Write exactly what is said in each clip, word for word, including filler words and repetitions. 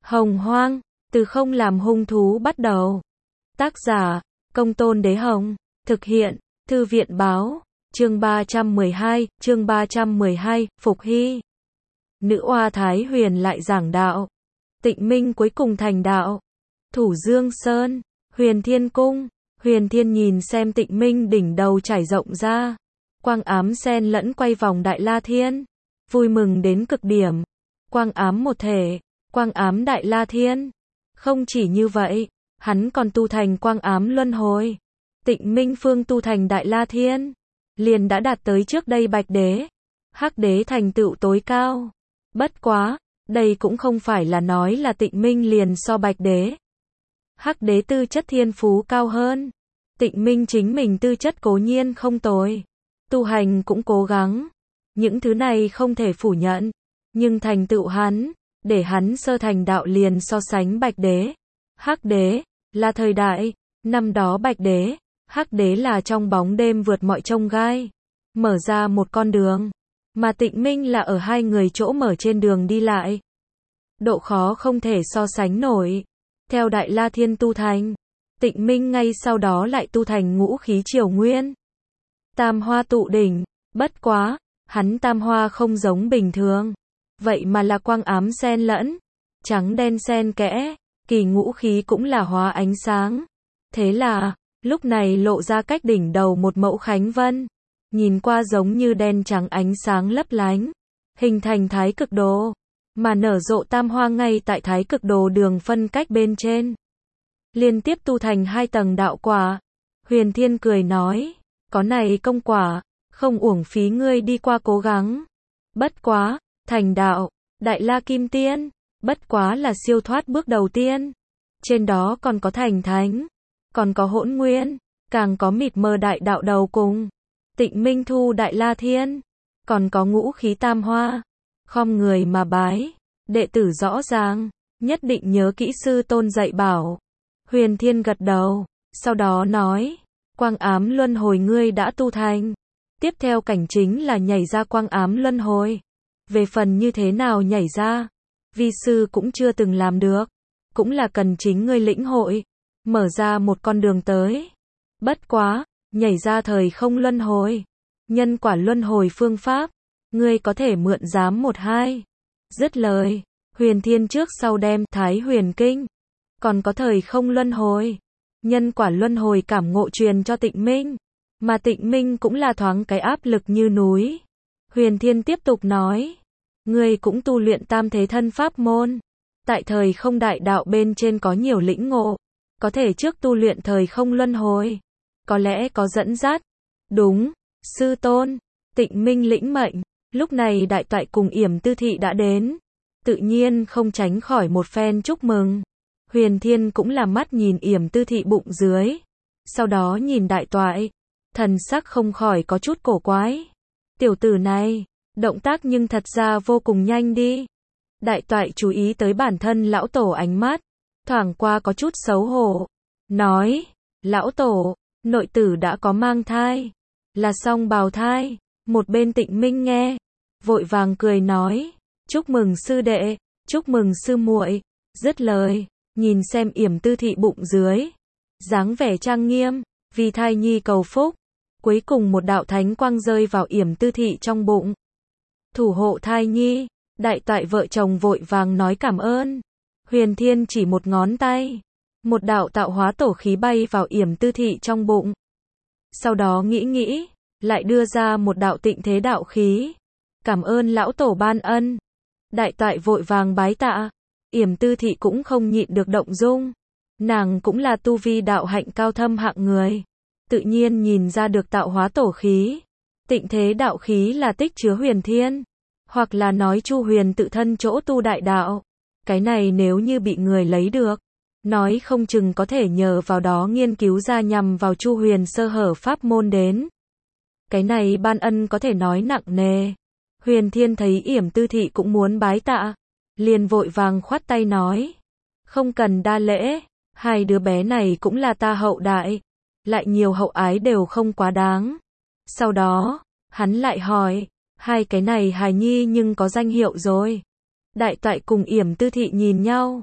Hồng Hoang, từ không làm hung thú bắt đầu. Tác giả, Công Tôn Đế Hồng. Thực hiện, Thư viện Báo. Chương ba trăm mười hai, chương ba trăm mười hai, Phục Hy. Nữ oa Thái Huyền lại giảng đạo. Tịnh Minh cuối cùng thành đạo. Thủ Dương Sơn, Huyền Thiên Cung. Huyền Thiên nhìn xem Tịnh Minh đỉnh đầu trải rộng ra. Quang ám xen lẫn quay vòng Đại La Thiên. Vui mừng đến cực điểm. Quang ám một thể, quang ám Đại La Thiên. Không chỉ như vậy, hắn còn tu thành quang ám luân hồi. Tịnh Minh phương tu thành Đại La Thiên, liền đã đạt tới trước đây Bạch Đế. Hắc Đế thành tựu tối cao. Bất quá, đây cũng không phải là nói là Tịnh Minh liền so Bạch Đế. Hắc Đế tư chất thiên phú cao hơn. Tịnh Minh chính mình tư chất cố nhiên không tồi. Tu hành cũng cố gắng. Những thứ này không thể phủ nhận. Nhưng thành tựu hắn, để hắn sơ thành đạo liền so sánh Bạch Đế. Hắc Đế, là thời đại, năm đó Bạch Đế, Hắc Đế là trong bóng đêm vượt mọi chông gai, mở ra một con đường, mà Tịnh Minh là ở hai người chỗ mở trên đường đi lại. Độ khó không thể so sánh nổi. Theo Đại La Thiên tu thành, Tịnh Minh ngay sau đó lại tu thành ngũ khí triều nguyên. Tam hoa tụ đỉnh, bất quá, hắn tam hoa không giống bình thường. Vậy mà là quang ám xen lẫn, trắng đen xen kẽ, kỳ ngũ khí cũng là hóa ánh sáng. Thế là, lúc này lộ ra cách đỉnh đầu một mẫu khánh vân, nhìn qua giống như đen trắng ánh sáng lấp lánh, hình thành thái cực đồ, mà nở rộ tam hoa ngay tại thái cực đồ đường phân cách bên trên. Liên tiếp tu thành hai tầng đạo quả. Huyền Thiên cười nói, có này công quả, không uổng phí ngươi đi qua cố gắng. Bất quá, thành đạo, Đại La Kim Tiên, bất quá là siêu thoát bước đầu tiên. Trên đó còn có thành thánh, còn có hỗn nguyên, càng có mịt mờ đại đạo đầu cùng. Tịnh Minh thu Đại La Thiên, còn có ngũ khí tam hoa. Khom người mà bái, đệ tử rõ ràng, nhất định nhớ kỹ sư tôn dạy bảo. Huyền Thiên gật đầu, sau đó nói, quang ám luân hồi ngươi đã tu thành. Tiếp theo cảnh chính là nhảy ra quang ám luân hồi. Về phần như thế nào nhảy ra, vi sư cũng chưa từng làm được, cũng là cần chính ngươi lĩnh hội, mở ra một con đường tới. Bất quá, nhảy ra thời không luân hồi, nhân quả luân hồi phương pháp, ngươi có thể mượn giám một hai. Dứt lời, Huyền Thiên trước sau đem Thái Huyền Kinh, còn có thời không luân hồi, nhân quả luân hồi cảm ngộ truyền cho Tịnh Minh, mà Tịnh Minh cũng là thoáng cái áp lực như núi. Huyền Thiên tiếp tục nói, ngươi cũng tu luyện tam thế thân pháp môn, tại thời không đại đạo bên trên có nhiều lĩnh ngộ, có thể trước tu luyện thời không luân hồi, có lẽ có dẫn dắt. Đúng, sư tôn. Tịnh Minh lĩnh mệnh. Lúc này đại toại cùng Yểm Tư Thị đã đến, tự nhiên không tránh khỏi một phen chúc mừng. Huyền Thiên cũng là mắt nhìn Yểm Tư Thị bụng dưới, sau đó nhìn đại toại, thần sắc không khỏi có chút cổ quái. Tiểu tử này, động tác nhưng thật ra vô cùng nhanh đi. Đại toại chú ý tới bản thân lão tổ ánh mắt, thoảng qua có chút xấu hổ, nói, lão tổ, nội tử đã có mang thai, là song bào thai. Một bên Tịnh Minh nghe, vội vàng cười nói, chúc mừng sư đệ, chúc mừng sư muội. Dứt lời, nhìn xem Yểm Tư Thị bụng dưới, dáng vẻ trang nghiêm, vì thai nhi cầu phúc. Cuối cùng một đạo thánh quang rơi vào Yểm Tư Thị trong bụng, thủ hộ thai nhi. Đại toại vợ chồng vội vàng nói cảm ơn. Huyền Thiên chỉ một ngón tay, một đạo tạo hóa tổ khí bay vào Yểm Tư Thị trong bụng. Sau đó nghĩ nghĩ, lại đưa ra một đạo tịnh thế đạo khí. Cảm ơn lão tổ ban ân. Đại toại vội vàng bái tạ. Yểm Tư Thị cũng không nhịn được động dung. Nàng cũng là tu vi đạo hạnh cao thâm hạng người, tự nhiên nhìn ra được tạo hóa tổ khí, tịnh thế đạo khí là tích chứa Huyền Thiên, hoặc là nói Chu Huyền tự thân chỗ tu đại đạo. Cái này nếu như bị người lấy được, nói không chừng có thể nhờ vào đó nghiên cứu ra nhằm vào Chu Huyền sơ hở pháp môn đến. Cái này ban ân có thể nói nặng nề. Huyền Thiên thấy Yểm Tư Thị cũng muốn bái tạ, liền vội vàng khoát tay nói, không cần đa lễ, hai đứa bé này cũng là ta hậu đại, lại nhiều hậu ái đều không quá đáng. Sau đó, hắn lại hỏi, hai cái này hài nhi nhưng có danh hiệu rồi. Đại toại cùng Yểm Tư Thị nhìn nhau,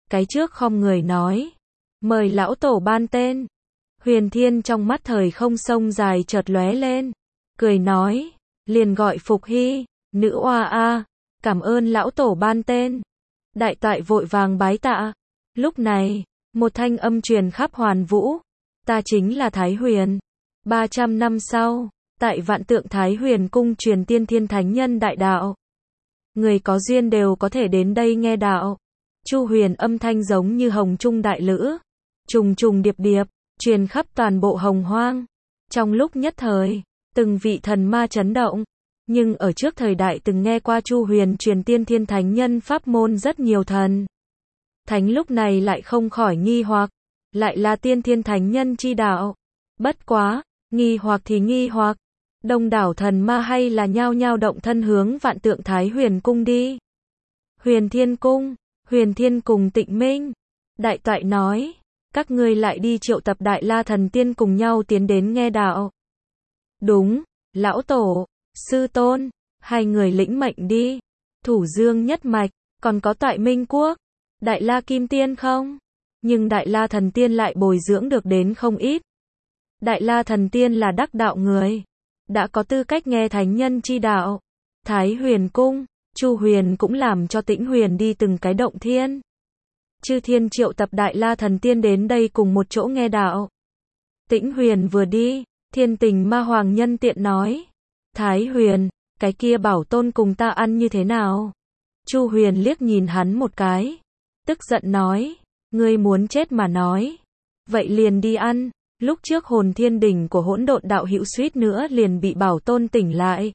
cái trước khom người nói, mời lão tổ ban tên. Huyền Thiên trong mắt thời không sông dài chợt lóe lên, cười nói, liền gọi Phục Hy, nữ oa a, cảm ơn lão tổ ban tên. Đại toại vội vàng bái tạ. Lúc này, một thanh âm truyền khắp hoàn vũ, ta chính là Thái Huyền. ba trăm năm sau, tại Vạn Tượng Thái Huyền cung truyền tiên thiên thánh nhân đại đạo. Người có duyên đều có thể đến đây nghe đạo. Chu Huyền âm thanh giống như hồng trung đại lữ, trùng trùng điệp điệp, truyền khắp toàn bộ hồng hoang. Trong lúc nhất thời, từng vị thần ma chấn động. Nhưng ở trước thời đại từng nghe qua Chu Huyền truyền tiên thiên thánh nhân pháp môn rất nhiều thần thánh lúc này lại không khỏi nghi hoặc, lại là tiên thiên thánh nhân chi đạo. Bất quá, nghi hoặc thì nghi hoặc, đông đảo thần ma hay là nhao nhao động thân hướng Vạn Tượng Thái Huyền cung đi. Huyền Thiên cung, Huyền Thiên cùng Tịnh Minh. Đại toại nói, các ngươi lại đi triệu tập Đại La thần tiên cùng nhau tiến đến nghe đạo. Đúng, lão tổ, sư tôn, hai người lĩnh mệnh đi. Thủ Dương nhất mạch, còn có Toại Minh quốc, Đại La kim tiên không? Nhưng Đại La thần tiên lại bồi dưỡng được đến không ít. Đại La thần tiên là đắc đạo người, đã có tư cách nghe thánh nhân chi đạo. Thái Huyền cung, Chu Huyền cũng làm cho Tĩnh Huyền đi từng cái động thiên. Chư thiên triệu tập Đại La thần tiên đến đây cùng một chỗ nghe đạo. Tĩnh Huyền vừa đi, Thiên Tình Ma Hoàng nhân tiện nói, Thái Huyền, cái kia bảo tôn cùng ta ăn như thế nào? Chu Huyền liếc nhìn hắn một cái, tức giận nói, ngươi muốn chết mà nói, vậy liền đi ăn. Lúc trước hồn thiên đỉnh của hỗn độn đạo hữu suýt nữa liền bị bảo tôn tỉnh lại.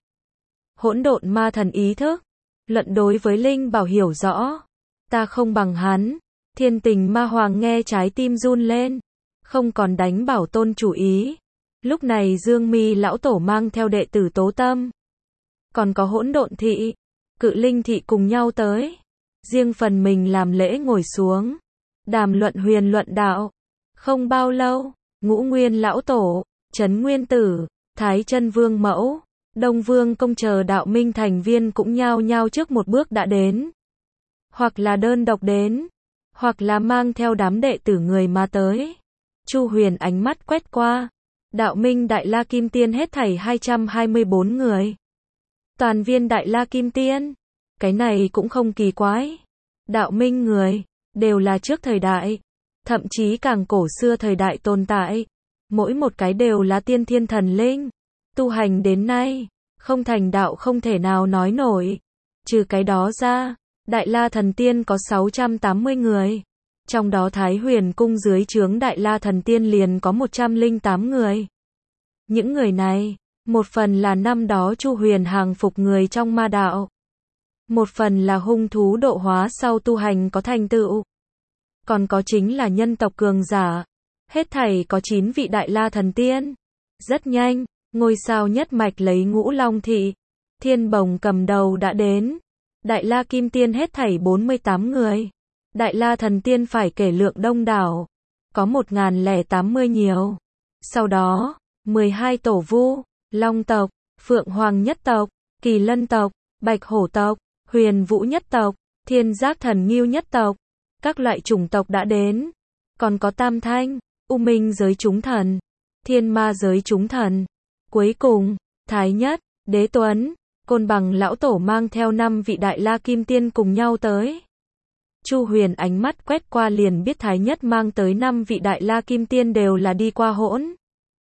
Hỗn độn ma thần ý thức, luận đối với linh bảo hiểu rõ, ta không bằng hắn. Thiên Tình Ma Hoàng nghe trái tim run lên, không còn đánh bảo tôn chủ ý. Lúc này Dương Mi lão tổ mang theo đệ tử Tố Tâm, còn có hỗn độn thị, Cự Linh thị cùng nhau tới, riêng phần mình làm lễ ngồi xuống, đàm luận huyền luận đạo. Không bao lâu, Ngũ Nguyên lão tổ, Trấn Nguyên tử, Thái Chân Vương mẫu, Đông Vương công chờ đạo minh thành viên cũng nhao nhao trước một bước đã đến, hoặc là đơn độc đến, hoặc là mang theo đám đệ tử người mà tới. Chu Huyền ánh mắt quét qua, đạo minh Đại La Kim Tiên hết thảy hai trăm hai mươi bốn người. Toàn viên Đại La Kim Tiên, cái này cũng không kỳ quái. Đạo minh người, đều là trước thời đại, thậm chí càng cổ xưa thời đại tồn tại. Mỗi một cái đều là tiên thiên thần linh, tu hành đến nay, không thành đạo không thể nào nói nổi. Trừ cái đó ra, Đại La thần tiên có sáu trăm tám mươi người. Trong đó Thái Huyền cung dưới trướng Đại La thần tiên liền có một trăm lẻ tám người. Những người này, một phần là năm đó Chu Huyền hàng phục người trong ma đạo, một phần là hung thú độ hóa sau tu hành có thành tựu, còn có chính là nhân tộc cường giả. Hết thảy có chín vị Đại La thần tiên. Rất nhanh, ngôi sao nhất mạch lấy Ngũ Long thị, Thiên Bồng cầm đầu đã đến. Đại La Kim Tiên hết thảy bốn mươi tám người. Đại La thần tiên phải kể lượng đông đảo, có một nghìn lẻ tám mươi nhiều. Sau đó, mười hai tổ vu, Long tộc, Phượng Hoàng nhất tộc, Kỳ Lân tộc, Bạch Hổ tộc, Huyền Vũ nhất tộc, Thiên Giác Thần Ngưu nhất tộc, các loại chủng tộc đã đến. Còn có Tam Thanh, U Minh giới chúng thần, Thiên Ma giới chúng thần. Cuối cùng, Thái Nhất, Đế Tuấn, Côn Bằng lão tổ mang theo năm vị Đại La Kim Tiên cùng nhau tới. Chu Huyền ánh mắt quét qua liền biết Thái Nhất mang tới năm vị Đại La Kim Tiên đều là đi qua hỗn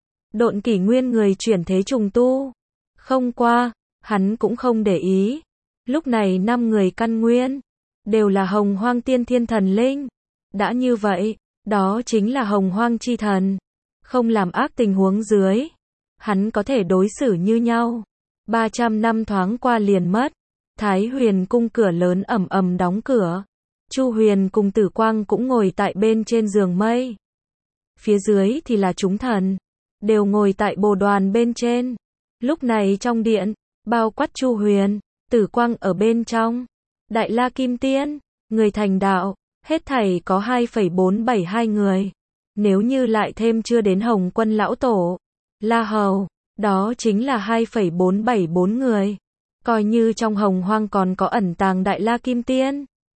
độn kỷ nguyên người chuyển thế trùng tu. Không qua, hắn cũng không để ý. Lúc này năm người căn nguyên đều là Hồng Hoang tiên thiên thần linh. Đã như vậy, đó chính là Hồng Hoang chi thần. Không làm ác tình huống dưới, hắn có thể đối xử như nhau. ba trăm năm thoáng qua liền mất. Thái Huyền cung cửa lớn ầm ầm đóng cửa. Chu Huyền cùng Tử Quang cũng ngồi tại bên trên giường mây. Phía dưới thì là chúng thần, đều ngồi tại bồ đoàn bên trên. Lúc này trong điện, bao quát Chu Huyền, Tử Quang ở bên trong. Đại La Kim Tiên, người thành đạo, hết thảy có hai phẩy bốn bảy hai người. Nếu như lại thêm chưa đến Hồng Quân lão tổ, La Hầu, đó chính là hai phẩy bốn bảy bốn người. Coi như trong Hồng Hoang còn có ẩn tàng Đại La Kim Tiên.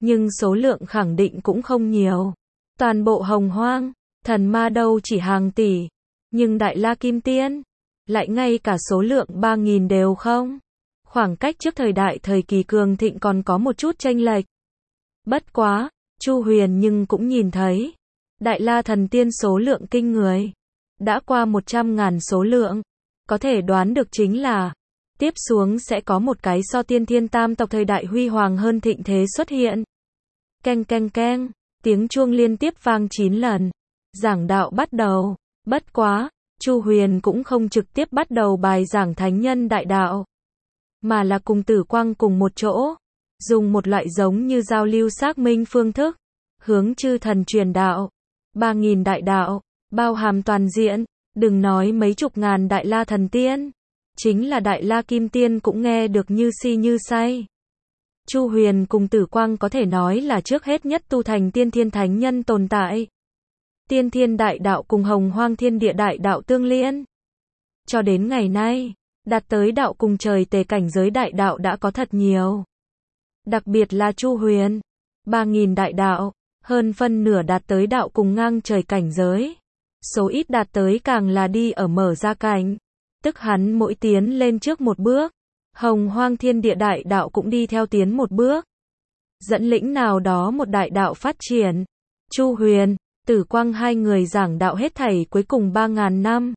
nhưng số lượng khẳng định cũng không nhiều. Toàn bộ Hồng Hoang, thần ma đâu chỉ hàng tỷ, nhưng Đại La Kim Tiên, lại ngay cả số lượng ba nghìn đều không. Khoảng cách trước thời đại thời kỳ cường thịnh còn có một chút chênh lệch. Bất quá, Chu Huyền nhưng cũng nhìn thấy, Đại La thần tiên số lượng kinh người, đã qua một trăm ngàn số lượng, có thể đoán được chính là, tiếp xuống sẽ có một cái so tiên thiên tam tộc thời đại huy hoàng hơn thịnh thế xuất hiện. Keng keng keng, tiếng chuông liên tiếp vang chín lần, giảng đạo bắt đầu, bất quá, Chu Huyền cũng không trực tiếp bắt đầu bài giảng thánh nhân đại đạo, mà là cùng Tử Quang cùng một chỗ, dùng một loại giống như giao lưu xác minh phương thức, hướng chư thần truyền đạo. Ba nghìn đại đạo, bao hàm toàn diện, đừng nói mấy chục ngàn Đại La thần tiên, chính là Đại La Kim Tiên cũng nghe được như si như say. Chu Huyền cùng Tử Quang có thể nói là trước hết nhất tu thành tiên thiên thánh nhân tồn tại. Tiên thiên đại đạo cùng Hồng Hoang thiên địa đại đạo tương liên. Cho đến ngày nay, đạt tới đạo cùng trời tề cảnh giới đại đạo đã có thật nhiều. Đặc biệt là Chu Huyền, ba nghìn đại đạo, hơn phân nửa đạt tới đạo cùng ngang trời cảnh giới. Số ít đạt tới càng là đi ở mở ra cảnh, tức hắn mỗi tiến lên trước một bước, Hồng Hoang thiên địa đại đạo cũng đi theo tiến một bước. Dẫn lĩnh nào đó một đại đạo phát triển. Chu Huyền, Tử Quang hai người giảng đạo hết thảy cuối cùng ba ngàn năm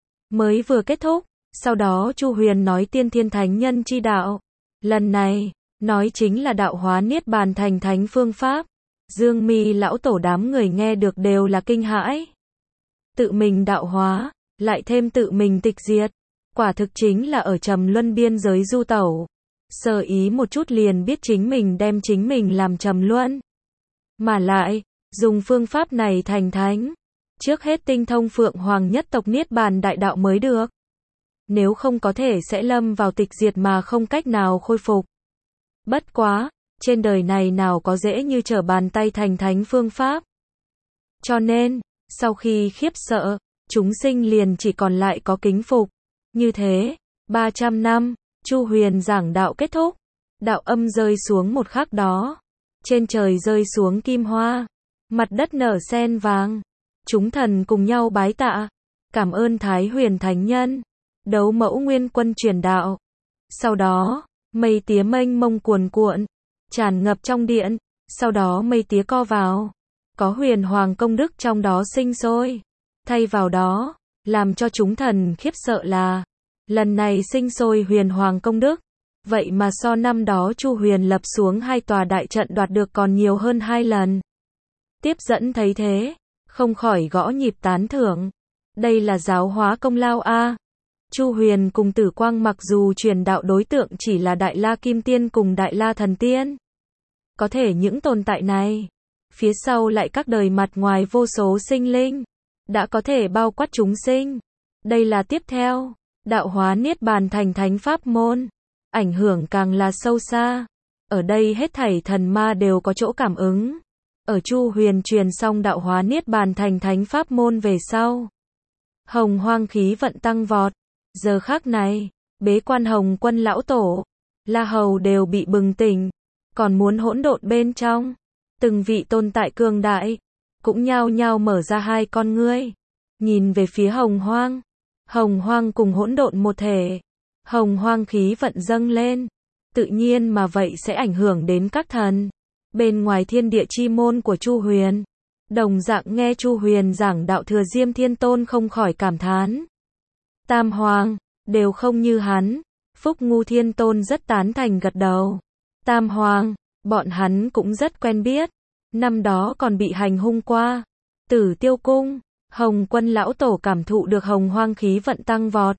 mới vừa kết thúc. Sau đó Chu Huyền nói tiên thiên thánh nhân chi đạo. Lần này, nói chính là đạo hóa niết bàn thành thánh phương pháp. Dương Mi lão tổ đám người nghe được đều là kinh hãi. Tự mình đạo hóa, lại thêm tự mình tịch diệt. Quả thực chính là ở trầm luân biên giới du tẩu. Sơ ý một chút liền biết chính mình đem chính mình làm trầm luân. Mà lại, dùng phương pháp này thành thánh. Trước hết tinh thông Phượng Hoàng nhất tộc niết bàn đại đạo mới được. Nếu không có thể sẽ lâm vào tịch diệt mà không cách nào khôi phục. Bất quá, trên đời này nào có dễ như trở bàn tay thành thánh phương pháp. Cho nên, sau khi khiếp sợ, chúng sinh liền chỉ còn lại có kính phục. Như thế, ba trăm năm, Chu Huyền giảng đạo kết thúc. Đạo âm rơi xuống một khắc đó. Trên trời rơi xuống kim hoa. Mặt đất nở sen vàng. Chúng thần cùng nhau bái tạ. Cảm ơn Thái Huyền Thánh Nhân. Đấu Mẫu Nguyên Quân truyền đạo. Sau đó, mây tía mênh mông cuồn cuộn, tràn ngập trong điện. Sau đó mây tía co vào. Có huyền hoàng công đức trong đó sinh sôi. Thay vào đó, làm cho chúng thần khiếp sợ là, lần này sinh sôi huyền hoàng công đức. Vậy mà so năm đó Chu Huyền lập xuống hai tòa đại trận đoạt được còn nhiều hơn hai lần. Tiếp dẫn thấy thế, không khỏi gõ nhịp tán thưởng. Đây là giáo hóa công lao a. Chu Huyền cùng Tử Quang mặc dù truyền đạo đối tượng chỉ là Đại La Kim Tiên cùng Đại La Thần Tiên. Có thể những tồn tại này, phía sau lại các đời mặt ngoài vô số sinh linh, đã có thể bao quát chúng sinh. Đây là tiếp theo, đạo hóa niết bàn thành thánh pháp môn, ảnh hưởng càng là sâu xa. Ở đây hết thảy thần ma đều có chỗ cảm ứng. Ở Chu Huyền truyền xong đạo hóa niết bàn thành thánh pháp môn về sau, Hồng Hoang khí vận tăng vọt. Giờ khắc này, bế quan Hồng Quân lão tổ, La Hầu đều bị bừng tỉnh, còn muốn hỗn độn bên trong. Từng vị tồn tại cường đại, cũng nhao nhao mở ra hai con ngươi, nhìn về phía Hồng Hoang. Hồng Hoang cùng hỗn độn một thể. Hồng Hoang khí vận dâng lên, tự nhiên mà vậy sẽ ảnh hưởng đến các thần. Bên ngoài thiên địa chi môn của Chu Huyền, đồng dạng nghe Chu Huyền giảng đạo thừa Diêm Thiên Tôn không khỏi cảm thán. Tam Hoàng, đều không như hắn. Phúc Ngu Thiên Tôn rất tán thành gật đầu. Tam Hoàng, bọn hắn cũng rất quen biết. Năm đó còn bị hành hung qua. Tử Tiêu Cung, Hồng Quân lão tổ cảm thụ được Hồng Hoang khí vận tăng vọt.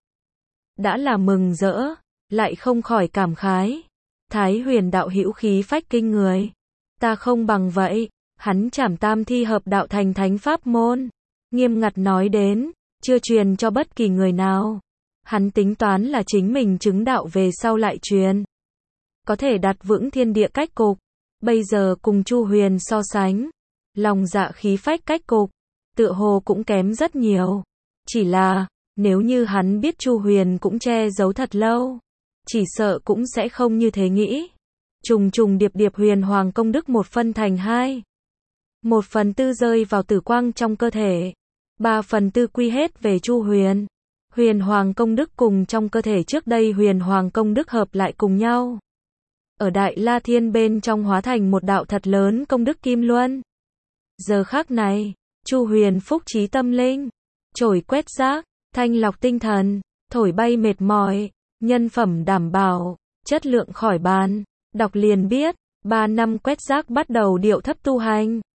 Đã là mừng rỡ, lại không khỏi cảm khái. Thái Huyền đạo hữu khí phách kinh người. Ta không bằng vậy. Hắn trảm tam thi hợp đạo thành thánh pháp môn. Nghiêm ngặt nói đến, chưa truyền cho bất kỳ người nào. Hắn tính toán là chính mình chứng đạo về sau lại truyền. Có thể đặt vững thiên địa cách cục. Bây giờ cùng Chu Huyền so sánh, lòng dạ khí phách cách cục, tựa hồ cũng kém rất nhiều. Chỉ là, nếu như hắn biết Chu Huyền cũng che giấu thật lâu, chỉ sợ cũng sẽ không như thế nghĩ. Trùng trùng điệp điệp huyền hoàng công đức một phân thành hai. Một phần tư rơi vào tử quang trong cơ thể. Ba phần tư quy hết về Chu Huyền. Huyền hoàng công đức cùng trong cơ thể trước đây huyền hoàng công đức hợp lại cùng nhau. Ở Đại La Thiên bên trong hóa thành một đạo thật lớn công đức kim luân. Giờ khắc này, Chu Huyền phúc trí tâm linh, trổi quét rác, thanh lọc tinh thần, thổi bay mệt mỏi, nhân phẩm đảm bảo, chất lượng khỏi bàn. Đọc liền biết, ba năm quét rác bắt đầu điệu thấp tu hành.